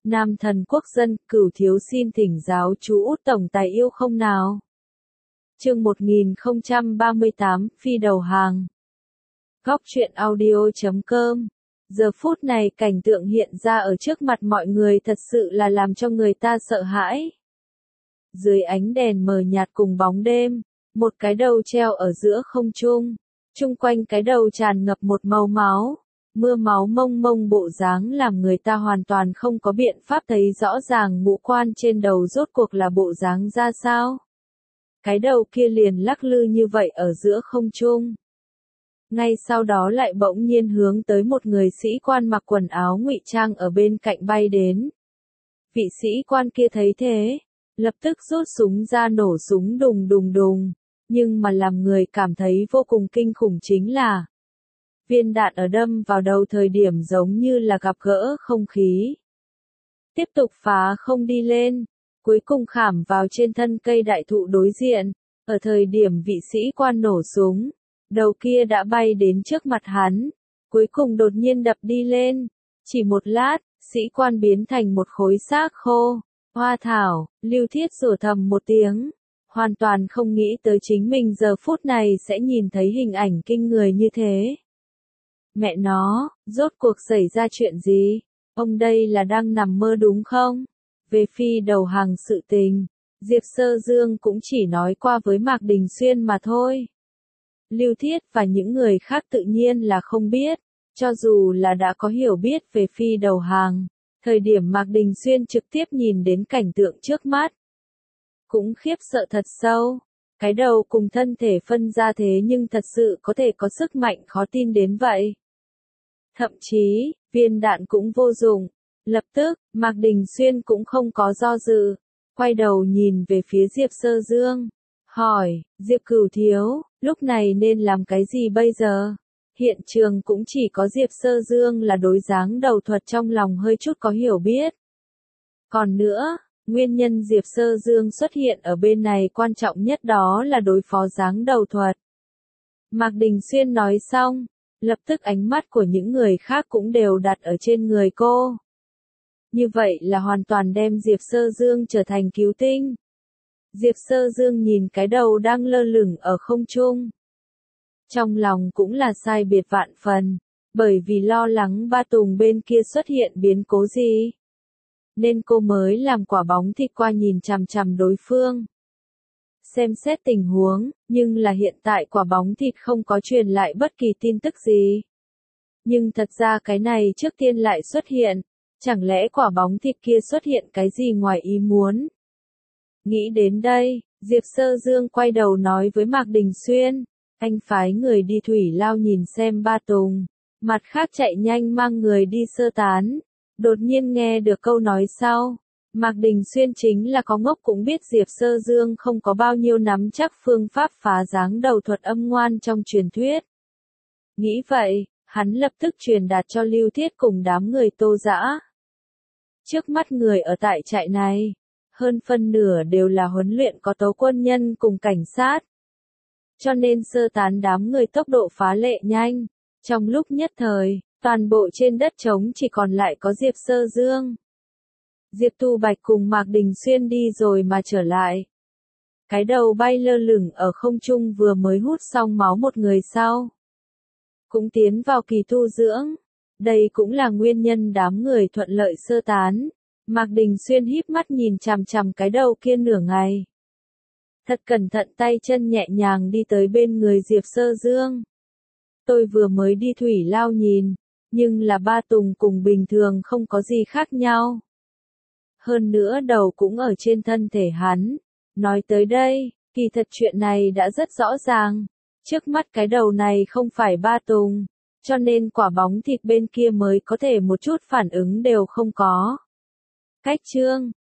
Nam thần quốc dân, Cửu thiếu xin thỉnh giáo chú Út tổng tài yêu không nào. Chương 1038, Phi đầu hàng. Góc truyện audio.com. Giờ phút này cảnh tượng hiện ra ở trước mặt mọi người thật sự là làm cho người ta sợ hãi. Dưới ánh đèn mờ nhạt cùng bóng đêm, một cái đầu treo ở giữa không trung, chung quanh cái đầu tràn ngập một màu máu, mưa máu mông mông bộ dáng làm người ta hoàn toàn không có biện pháp thấy rõ ràng ngũ quan trên đầu rốt cuộc là bộ dáng ra sao. Cái đầu kia liền lắc lư như vậy ở giữa không trung. Ngay sau đó lại bỗng nhiên hướng tới một người sĩ quan mặc quần áo ngụy trang ở bên cạnh bay đến. Vị sĩ quan kia thấy thế, lập tức rút súng ra nổ súng đùng đùng đùng, nhưng mà làm người cảm thấy vô cùng kinh khủng chính là viên đạn ở đâm vào đầu thời điểm giống như là gặp gỡ không khí. Tiếp tục phá không đi lên, cuối cùng khảm vào trên thân cây đại thụ đối diện, ở thời điểm vị sĩ quan nổ súng, đầu kia đã bay đến trước mặt hắn, cuối cùng đột nhiên đập đi lên, chỉ một lát, sĩ quan biến thành một khối xác khô. Hoa thảo, Lưu Thiết rủa thầm một tiếng, hoàn toàn không nghĩ tới chính mình giờ phút này sẽ nhìn thấy hình ảnh kinh người như thế. Mẹ nó, rốt cuộc xảy ra chuyện gì? Ông đây là đang nằm mơ đúng không? Về Phi đầu hàng sự tình, Diệp Sơ Dương cũng chỉ nói qua với Mạc Đình Xuyên mà thôi. Lưu Thiết và những người khác tự nhiên là không biết, cho dù là đã có hiểu biết về Phi đầu hàng, thời điểm Mạc Đình Xuyên trực tiếp nhìn đến cảnh tượng trước mắt, cũng khiếp sợ thật sâu. Cái đầu cùng thân thể phân ra thế nhưng thật sự có thể có sức mạnh khó tin đến vậy. Thậm chí, viên đạn cũng vô dụng. Lập tức, Mạc Đình Xuyên cũng không có do dự, quay đầu nhìn về phía Diệp Sơ Dương, hỏi, Diệp Cửu thiếu, lúc này nên làm cái gì bây giờ? Hiện trường cũng chỉ có Diệp Sơ Dương là đối dáng đầu thuật trong lòng hơi chút có hiểu biết. Còn nữa, nguyên nhân Diệp Sơ Dương xuất hiện ở bên này quan trọng nhất đó là đối phó dáng đầu thuật. Mạc Đình Xuyên nói xong, lập tức ánh mắt của những người khác cũng đều đặt ở trên người cô. Như vậy là hoàn toàn đem Diệp Sơ Dương trở thành cứu tinh. Diệp Sơ Dương nhìn cái đầu đang lơ lửng ở không trung. Trong lòng cũng là sai biệt vạn phần, bởi vì lo lắng Ba Tùng bên kia xuất hiện biến cố gì. Nên cô mới làm quả bóng thịt qua nhìn chằm chằm đối phương. Xem xét tình huống, nhưng là hiện tại quả bóng thịt không có truyền lại bất kỳ tin tức gì. Nhưng thật ra cái này trước tiên lại xuất hiện, chẳng lẽ quả bóng thịt kia xuất hiện cái gì ngoài ý muốn? Nghĩ đến đây, Diệp Sơ Dương quay đầu nói với Mạc Đình Xuyên, anh phái người đi thủy lao nhìn xem Ba Tùng, mặt khác chạy nhanh mang người đi sơ tán. Đột nhiên nghe được câu nói sau, Mạc Đình Xuyên chính là có ngốc cũng biết Diệp Sơ Dương không có bao nhiêu nắm chắc phương pháp phá dáng đầu thuật âm ngoan trong truyền thuyết. Nghĩ vậy, hắn lập tức truyền đạt cho Lưu Thiết cùng đám người Tô Dã. Trước mắt người ở tại trại này, hơn phân nửa đều là huấn luyện có tấu quân nhân cùng cảnh sát. Cho nên sơ tán đám người tốc độ phá lệ nhanh, trong lúc nhất thời, toàn bộ trên đất trống chỉ còn lại có Diệp Sơ Dương. Diệp Tu Bạch cùng Mạc Đình Xuyên đi rồi mà trở lại. Cái đầu bay lơ lửng ở không trung vừa mới hút xong máu một người sau, cũng tiến vào kỳ tu dưỡng. Đây cũng là nguyên nhân đám người thuận lợi sơ tán. Mạc Đình Xuyên híp mắt nhìn chằm chằm cái đầu kia nửa ngày. Thật cẩn thận tay chân nhẹ nhàng đi tới bên người Diệp Sơ Dương. Tôi vừa mới đi thủy lao nhìn, nhưng là Ba Tùng cùng bình thường không có gì khác nhau. Hơn nữa đầu cũng ở trên thân thể hắn. Nói tới đây, kỳ thật chuyện này đã rất rõ ràng. Trước mắt cái đầu này không phải Ba Tùng, cho nên quả bóng thịt bên kia mới có thể một chút phản ứng đều không có. Cách chương